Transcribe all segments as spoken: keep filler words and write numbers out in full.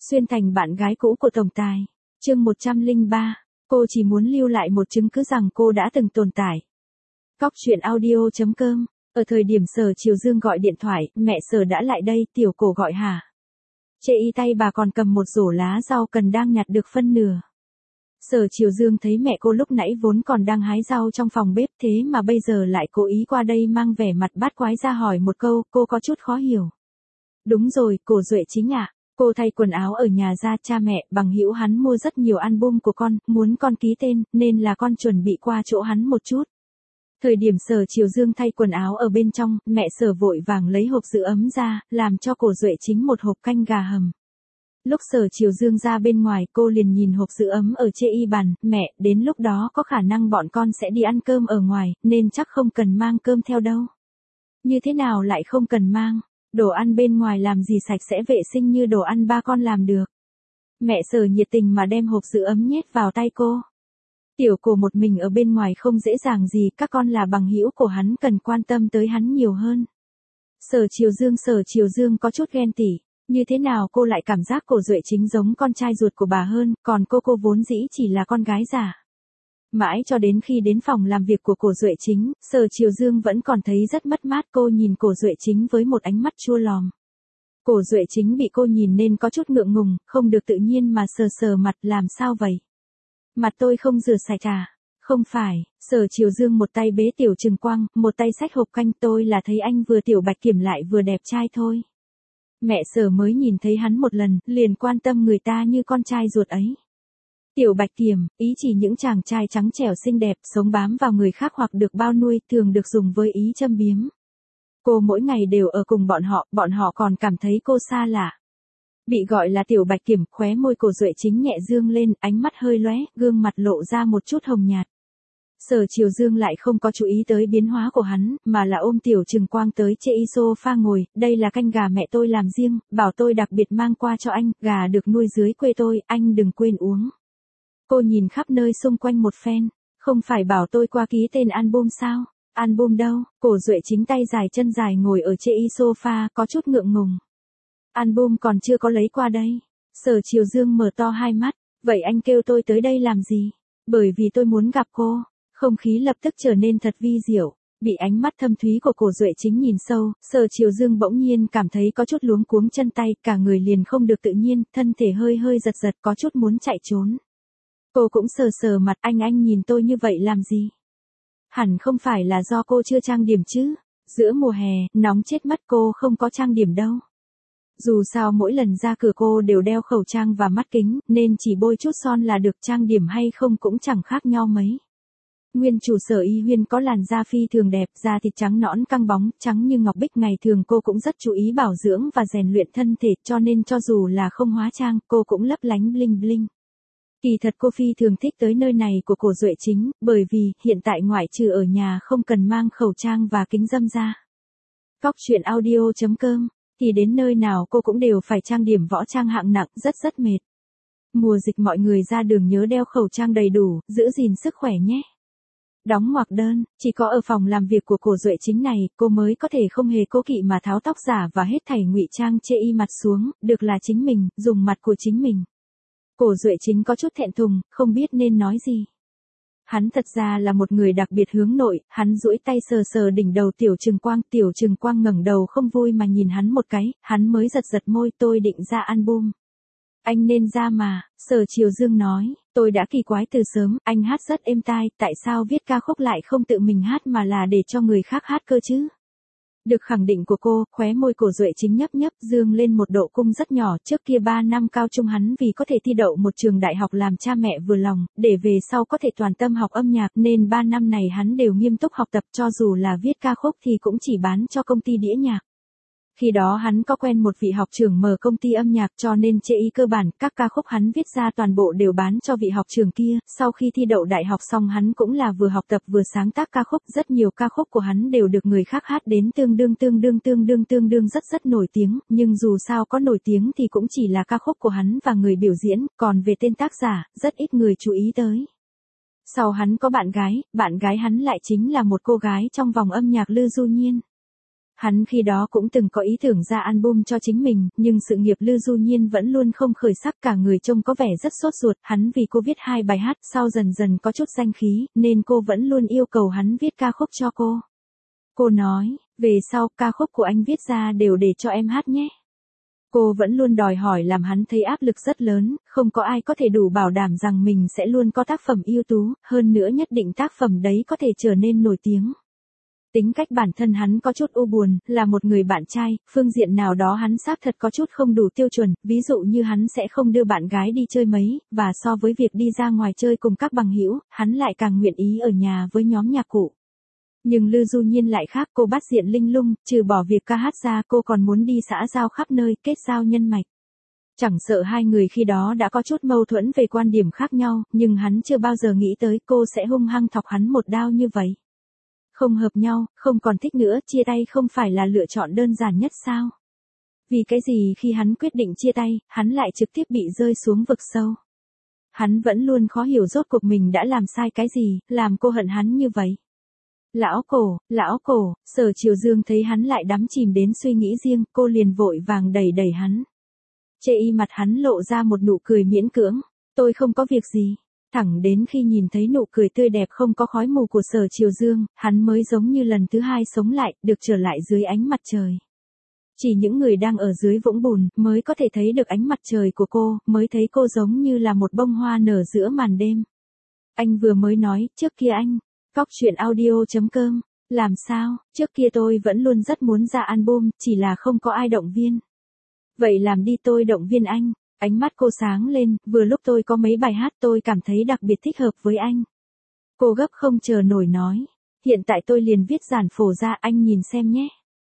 Xuyên thành bạn gái cũ của tổng tài. Chương một trăm lẻ ba, cô chỉ muốn lưu lại một chứng cứ rằng cô đã từng tồn tại. Cóc truyện audio chấm com. Ở thời điểm Sở Triều Dương gọi điện thoại, mẹ Sở đã lại đây, Tiểu Cổ gọi hả? Chê y tay bà còn cầm một rổ lá rau cần đang nhặt được phân nửa. Sở Triều Dương thấy mẹ cô lúc nãy vốn còn đang hái rau trong phòng bếp, thế mà bây giờ lại cố ý qua đây mang vẻ mặt bát quái ra hỏi một câu, cô có chút khó hiểu. Đúng rồi, Cổ Duệ Chính ạ. Cô thay quần áo ở nhà ra, cha mẹ, bằng hữu hắn mua rất nhiều album của con, muốn con ký tên, nên là con chuẩn bị qua chỗ hắn một chút. Thời điểm Sở Triều Dương thay quần áo ở bên trong, mẹ Sở vội vàng lấy hộp giữ ấm ra, làm cho Cổ Duệ Chính một hộp canh gà hầm. Lúc Sở Triều Dương ra bên ngoài, cô liền nhìn hộp giữ ấm ở chê y bàn, mẹ, đến lúc đó có khả năng bọn con sẽ đi ăn cơm ở ngoài, nên chắc không cần mang cơm theo đâu. Như thế nào lại không cần mang? Đồ ăn bên ngoài làm gì sạch sẽ vệ sinh như đồ ăn ba con làm được. Mẹ Sở nhiệt tình mà đem hộp giữ ấm nhét vào tay cô. Tiểu Cổ một mình ở bên ngoài không dễ dàng gì, các con là bằng hữu của hắn, cần quan tâm tới hắn nhiều hơn. Sở Triều Dương Sở Triều Dương có chút ghen tị, như thế nào cô lại cảm giác Cổ Duệ Chính giống con trai ruột của bà hơn, còn cô cô vốn dĩ chỉ là con gái giả. Mãi cho đến khi đến phòng làm việc của Cổ Duệ Chính, Sở Triều Dương vẫn còn thấy rất mất mát, cô nhìn Cổ Duệ Chính với một ánh mắt chua lòm. Cổ Duệ Chính bị cô nhìn nên có chút ngượng ngùng, không được tự nhiên mà sờ sờ mặt, làm sao vậy? Mặt tôi không rửa sạch à? Không phải, Sở Triều Dương một tay bế Tiểu Trừng Quang, một tay xách hộp canh, tôi là thấy anh vừa tiểu bạch kiểm lại vừa đẹp trai thôi. Mẹ Sở mới nhìn thấy hắn một lần, liền quan tâm người ta như con trai ruột ấy. Tiểu bạch kiểm, ý chỉ những chàng trai trắng trẻo xinh đẹp, sống bám vào người khác hoặc được bao nuôi, thường được dùng với ý châm biếm. Cô mỗi ngày đều ở cùng bọn họ, bọn họ còn cảm thấy cô xa lạ. Bị gọi là tiểu bạch kiểm, khóe môi Cổ Duệ Chính nhẹ dương lên, ánh mắt hơi lóe, gương mặt lộ ra một chút hồng nhạt. Sở Triều Dương lại không có chú ý tới biến hóa của hắn, mà là ôm Tiểu Trừng Quang tới chê y sofa ngồi, đây là canh gà mẹ tôi làm riêng, bảo tôi đặc biệt mang qua cho anh, gà được nuôi dưới quê tôi, anh đừng quên uống. Cô nhìn khắp nơi xung quanh một phen, không phải bảo tôi qua ký tên album sao? Album đâu? Cổ Duệ Chính tay dài chân dài ngồi ở chê y sofa, có chút ngượng ngùng. Album còn chưa có lấy qua đây. Sở Triều Dương mở to hai mắt, vậy anh kêu tôi tới đây làm gì? Bởi vì tôi muốn gặp cô. Không khí lập tức trở nên thật vi diệu, bị ánh mắt thâm thúy của Cổ Duệ Chính nhìn sâu, Sở Triều Dương bỗng nhiên cảm thấy có chút luống cuống chân tay, cả người liền không được tự nhiên, thân thể hơi hơi giật giật, có chút muốn chạy trốn. Cô cũng sờ sờ mặt, anh anh nhìn tôi như vậy làm gì? Hẳn không phải là do cô chưa trang điểm chứ? Giữa mùa hè, nóng chết mất, cô không có trang điểm đâu. Dù sao mỗi lần ra cửa cô đều đeo khẩu trang và mắt kính, nên chỉ bôi chút son là được, trang điểm hay không cũng chẳng khác nhau mấy. Nguyên chủ Sở Y Huyên có làn da phi thường đẹp, da thịt trắng nõn căng bóng, trắng như ngọc bích, ngày thường cô cũng rất chú ý bảo dưỡng và rèn luyện thân thể, cho nên cho dù là không hóa trang, cô cũng lấp lánh bling bling. Kỳ thật cô phi thường thích tới nơi này của Cổ Duệ Chính, bởi vì, hiện tại ngoại trừ ở nhà không cần mang khẩu trang và kính râm ra. Cóc truyện audio chấm com, thì đến nơi nào cô cũng đều phải trang điểm võ trang hạng nặng, rất rất mệt. Mùa dịch mọi người ra đường nhớ đeo khẩu trang đầy đủ, giữ gìn sức khỏe nhé. Đóng ngoặc đơn, chỉ có ở phòng làm việc của Cổ Duệ Chính này, cô mới có thể không hề cố kỵ mà tháo tóc giả và hết thảy ngụy trang chê y mặt xuống, được là chính mình, dùng mặt của chính mình. Cổ Duệ Chính có chút thẹn thùng, không biết nên nói gì. Hắn thật ra là một người đặc biệt hướng nội, hắn duỗi tay sờ sờ đỉnh đầu Tiểu Trừng Quang, Tiểu Trừng Quang ngẩng đầu không vui mà nhìn hắn một cái, hắn mới giật giật môi, tôi định ra album. Anh nên ra mà, Sở Triều Dương nói, tôi đã kỳ quái từ sớm, anh hát rất êm tai, tại sao viết ca khúc lại không tự mình hát mà là để cho người khác hát cơ chứ? Được khẳng định của cô, khóe môi Cổ Duệ Chính nhấp nhấp, dương lên một độ cung rất nhỏ, trước kia ba năm cao trung hắn vì có thể thi đậu một trường đại học làm cha mẹ vừa lòng, để về sau có thể toàn tâm học âm nhạc, nên ba năm này hắn đều nghiêm túc học tập, cho dù là viết ca khúc thì cũng chỉ bán cho công ty đĩa nhạc. Khi đó hắn có quen một vị học trưởng mở công ty âm nhạc, cho nên chê y cơ bản, các ca khúc hắn viết ra toàn bộ đều bán cho vị học trưởng kia, sau khi thi đậu đại học xong hắn cũng là vừa học tập vừa sáng tác ca khúc, rất nhiều ca khúc của hắn đều được người khác hát đến tương đương tương đương tương đương tương đương rất rất nổi tiếng, nhưng dù sao có nổi tiếng thì cũng chỉ là ca khúc của hắn và người biểu diễn, còn về tên tác giả, rất ít người chú ý tới. Sau hắn có bạn gái, bạn gái hắn lại chính là một cô gái trong vòng âm nhạc Lư Du Nhiên. Hắn khi đó cũng từng có ý tưởng ra album cho chính mình, nhưng sự nghiệp Lư Du Nhiên vẫn luôn không khởi sắc, cả người trông có vẻ rất sốt ruột, hắn vì cô viết hai bài hát, sau dần dần có chút danh khí, nên cô vẫn luôn yêu cầu hắn viết ca khúc cho cô. Cô nói, về sau, ca khúc của anh viết ra đều để cho em hát nhé. Cô vẫn luôn đòi hỏi làm hắn thấy áp lực rất lớn, không có ai có thể đủ bảo đảm rằng mình sẽ luôn có tác phẩm ưu tú, hơn nữa nhất định tác phẩm đấy có thể trở nên nổi tiếng. Tính cách bản thân hắn có chút u buồn, là một người bạn trai, phương diện nào đó hắn xác thật có chút không đủ tiêu chuẩn, ví dụ như hắn sẽ không đưa bạn gái đi chơi mấy, và so với việc đi ra ngoài chơi cùng các bằng hữu, hắn lại càng nguyện ý ở nhà với nhóm nhạc cụ. Nhưng Lư Du Nhiên lại khác, cô bắt diện linh lung, trừ bỏ việc ca hát ra cô còn muốn đi xã giao khắp nơi, kết giao nhân mạch. Chẳng sợ hai người khi đó đã có chút mâu thuẫn về quan điểm khác nhau, nhưng hắn chưa bao giờ nghĩ tới cô sẽ hung hăng thọc hắn một đao như vậy. Không hợp nhau, không còn thích nữa, chia tay không phải là lựa chọn đơn giản nhất sao? Vì cái gì khi hắn quyết định chia tay, hắn lại trực tiếp bị rơi xuống vực sâu? Hắn vẫn luôn khó hiểu rốt cuộc mình đã làm sai cái gì, làm cô hận hắn như vậy. Lão cổ, lão cổ, Sở Triều Dương thấy hắn lại đắm chìm đến suy nghĩ riêng, cô liền vội vàng đẩy đẩy hắn. Chê y mặt hắn lộ ra một nụ cười miễn cưỡng, tôi không có việc gì. Thẳng đến khi nhìn thấy nụ cười tươi đẹp không có khói mù của Sở Triều Dương, hắn mới giống như lần thứ hai sống lại, được trở lại dưới ánh mặt trời. Chỉ những người đang ở dưới vũng bùn mới có thể thấy được ánh mặt trời của cô, mới thấy cô giống như là một bông hoa nở giữa màn đêm. Anh vừa mới nói, trước kia anh, Cóc Truyện Audio chấm com, làm sao, trước kia tôi vẫn luôn rất muốn ra album, chỉ là không có ai động viên. Vậy làm đi tôi động viên anh. Ánh mắt cô sáng lên, vừa lúc tôi có mấy bài hát tôi cảm thấy đặc biệt thích hợp với anh. Cô gấp không chờ nổi nói, hiện tại tôi liền viết giản phổ ra, anh nhìn xem nhé.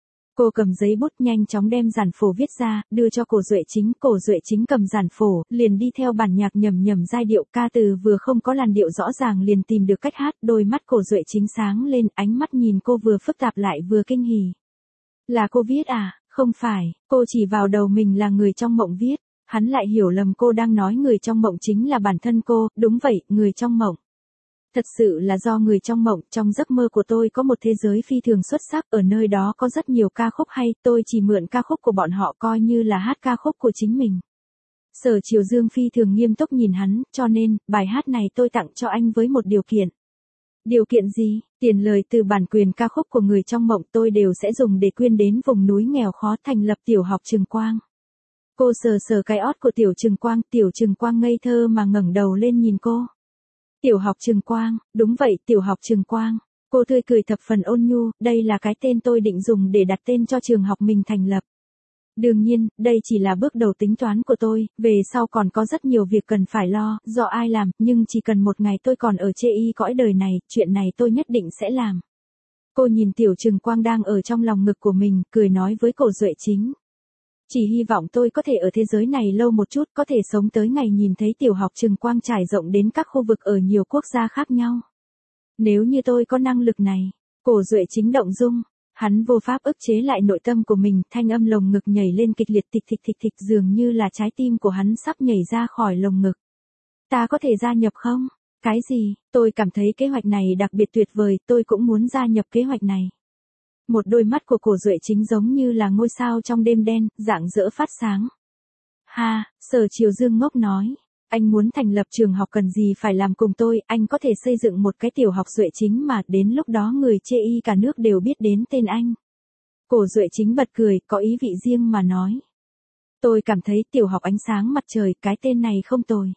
Cô cầm giấy bút nhanh chóng đem giản phổ viết ra, đưa cho Cổ Duệ Chính, Cổ Duệ Chính cầm giản phổ, liền đi theo bản nhạc nhầm nhầm giai điệu, ca từ vừa không có làn điệu rõ ràng liền tìm được cách hát, đôi mắt Cổ Duệ Chính sáng lên, ánh mắt nhìn cô vừa phức tạp lại vừa kinh hỉ. Là cô viết à? Không phải, cô chỉ vào đầu mình là người trong mộng viết. Hắn lại hiểu lầm cô đang nói người trong mộng chính là bản thân cô, đúng vậy, người trong mộng. Thật sự là do người trong mộng, trong giấc mơ của tôi có một thế giới phi thường xuất sắc, ở nơi đó có rất nhiều ca khúc hay, tôi chỉ mượn ca khúc của bọn họ coi như là hát ca khúc của chính mình. Sở Triều Dương phi thường nghiêm túc nhìn hắn, cho nên, bài hát này tôi tặng cho anh với một điều kiện. Điều kiện gì? Tiền lời từ bản quyền ca khúc của người trong mộng tôi đều sẽ dùng để quyên đến vùng núi nghèo khó thành lập tiểu học Trừng Quang. Cô sờ sờ cái ót của tiểu Trừng Quang, tiểu Trừng Quang ngây thơ mà ngẩng đầu lên nhìn cô. Tiểu học Trừng Quang, đúng vậy, tiểu học Trừng Quang. Cô tươi cười thập phần ôn nhu, đây là cái tên tôi định dùng để đặt tên cho trường học mình thành lập. Đương nhiên, đây chỉ là bước đầu tính toán của tôi, về sau còn có rất nhiều việc cần phải lo, do ai làm, nhưng chỉ cần một ngày tôi còn ở chê y cõi đời này, chuyện này tôi nhất định sẽ làm. Cô nhìn tiểu Trừng Quang đang ở trong lòng ngực của mình, cười nói với Cổ Duệ Chính. Chỉ hy vọng tôi có thể ở thế giới này lâu một chút, có thể sống tới ngày nhìn thấy tiểu học Trừng Quang trải rộng đến các khu vực ở nhiều quốc gia khác nhau. Nếu như tôi có năng lực này, Cổ Duệ Chính động dung, hắn vô pháp ức chế lại nội tâm của mình, thanh âm lồng ngực nhảy lên kịch liệt thịch thịch thịch thịch dường như là trái tim của hắn sắp nhảy ra khỏi lồng ngực. Ta có thể gia nhập không? Cái gì? Tôi cảm thấy kế hoạch này đặc biệt tuyệt vời, tôi cũng muốn gia nhập kế hoạch này. Một đôi mắt của Cổ Duệ Chính giống như là ngôi sao trong đêm đen, rạng rỡ phát sáng. Ha, Sở Triều Dương ngốc nói, anh muốn thành lập trường học cần gì phải làm cùng tôi, anh có thể xây dựng một cái tiểu học Duệ Chính mà đến lúc đó người chê y cả nước đều biết đến tên anh. Cổ Duệ Chính bật cười, có ý vị riêng mà nói. Tôi cảm thấy tiểu học ánh sáng mặt trời, cái tên này không tồi.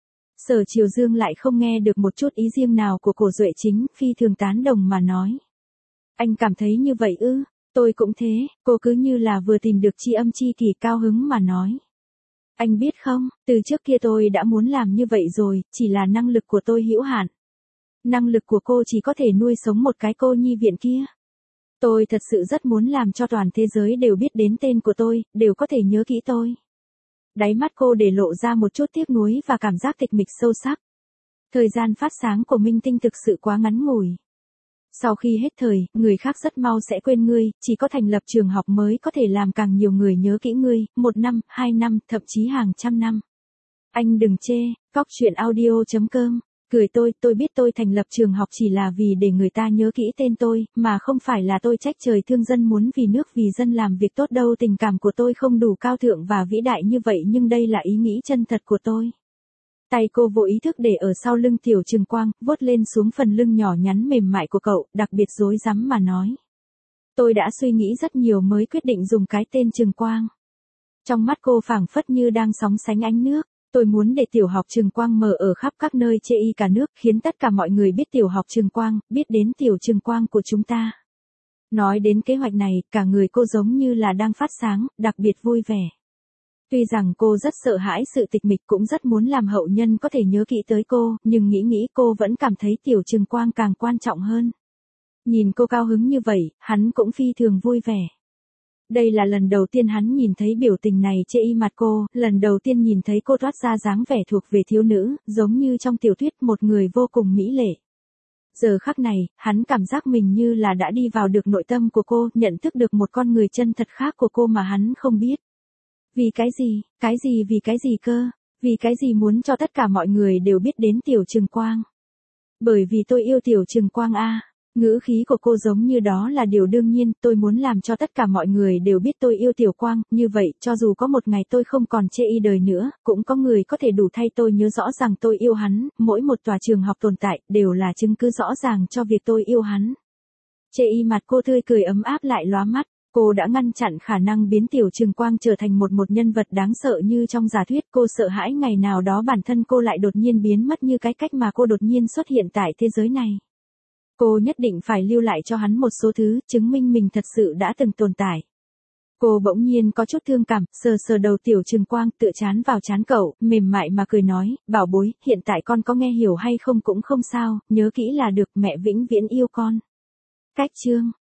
Sở Triều Dương lại không nghe được một chút ý riêng nào của Cổ Duệ Chính, phi thường tán đồng mà nói. Anh cảm thấy như vậy ư? Tôi cũng thế, cô cứ như là vừa tìm được tri âm chi kỷ cao hứng mà nói. Anh biết không, từ trước kia tôi đã muốn làm như vậy rồi, chỉ là năng lực của tôi hữu hạn. Năng lực của cô chỉ có thể nuôi sống một cái cô nhi viện kia. Tôi thật sự rất muốn làm cho toàn thế giới đều biết đến tên của tôi, đều có thể nhớ kỹ tôi. Đáy mắt cô để lộ ra một chút tiếc nuối và cảm giác tịch mịch sâu sắc. Thời gian phát sáng của minh tinh thực sự quá ngắn ngủi. Sau khi hết thời, người khác rất mau sẽ quên ngươi, chỉ có thành lập trường học mới có thể làm càng nhiều người nhớ kỹ ngươi, một năm, hai năm, thậm chí hàng trăm năm. Anh đừng chê, Cóc Truyện Audio chấm com Cười tôi, tôi biết tôi thành lập trường học chỉ là vì để người ta nhớ kỹ tên tôi, mà không phải là tôi trách trời thương dân muốn vì nước vì dân làm việc tốt đâu. Tình cảm của tôi không đủ cao thượng và vĩ đại như vậy nhưng đây là ý nghĩ chân thật của tôi. Tay cô vô ý thức để ở sau lưng Tiểu Trường Quang, vuốt lên xuống phần lưng nhỏ nhắn mềm mại của cậu, đặc biệt rối rắm mà nói. Tôi đã suy nghĩ rất nhiều mới quyết định dùng cái tên Trường Quang. Trong mắt cô phảng phất như đang sóng sánh ánh nước. Tôi muốn để tiểu học Trường Quang mở ở khắp các nơi chê y cả nước, khiến tất cả mọi người biết tiểu học Trường Quang, biết đến Tiểu Trường Quang của chúng ta. Nói đến kế hoạch này, cả người cô giống như là đang phát sáng, đặc biệt vui vẻ. Tuy rằng cô rất sợ hãi sự tịch mịch cũng rất muốn làm hậu nhân có thể nhớ kỹ tới cô, nhưng nghĩ nghĩ cô vẫn cảm thấy Tiểu Trường Quang càng quan trọng hơn. Nhìn cô cao hứng như vậy, hắn cũng phi thường vui vẻ. Đây là lần đầu tiên hắn nhìn thấy biểu tình này chê y mặt cô, lần đầu tiên nhìn thấy cô toát ra dáng vẻ thuộc về thiếu nữ, giống như trong tiểu thuyết một người vô cùng mỹ lệ. Giờ khắc này, hắn cảm giác mình như là đã đi vào được nội tâm của cô, nhận thức được một con người chân thật khác của cô mà hắn không biết. Vì cái gì, cái gì vì cái gì cơ, vì cái gì muốn cho tất cả mọi người đều biết đến Tiểu Trường Quang. Bởi vì tôi yêu Tiểu Trường Quang a. Ngữ khí của cô giống như đó là điều đương nhiên, tôi muốn làm cho tất cả mọi người đều biết tôi yêu Tiểu Quang, như vậy, cho dù có một ngày tôi không còn chê y đời nữa, cũng có người có thể đủ thay tôi nhớ rõ rằng tôi yêu hắn, mỗi một tòa trường học tồn tại, đều là chứng cứ rõ ràng cho việc tôi yêu hắn. Chê y mặt cô tươi cười ấm áp lại lóa mắt, cô đã ngăn chặn khả năng biến Tiểu Trường Quang trở thành một một nhân vật đáng sợ như trong giả thuyết. Cô sợ hãi ngày nào đó bản thân cô lại đột nhiên biến mất như cái cách mà cô đột nhiên xuất hiện tại thế giới này. Cô nhất định phải lưu lại cho hắn một số thứ, chứng minh mình thật sự đã từng tồn tại. Cô bỗng nhiên có chút thương cảm, sờ sờ đầu Tiểu Trường Quang, tựa chán vào chán cậu, mềm mại mà cười nói, bảo bối, hiện tại con có nghe hiểu hay không cũng không sao, nhớ kỹ là được, mẹ vĩnh viễn yêu con. Cách chương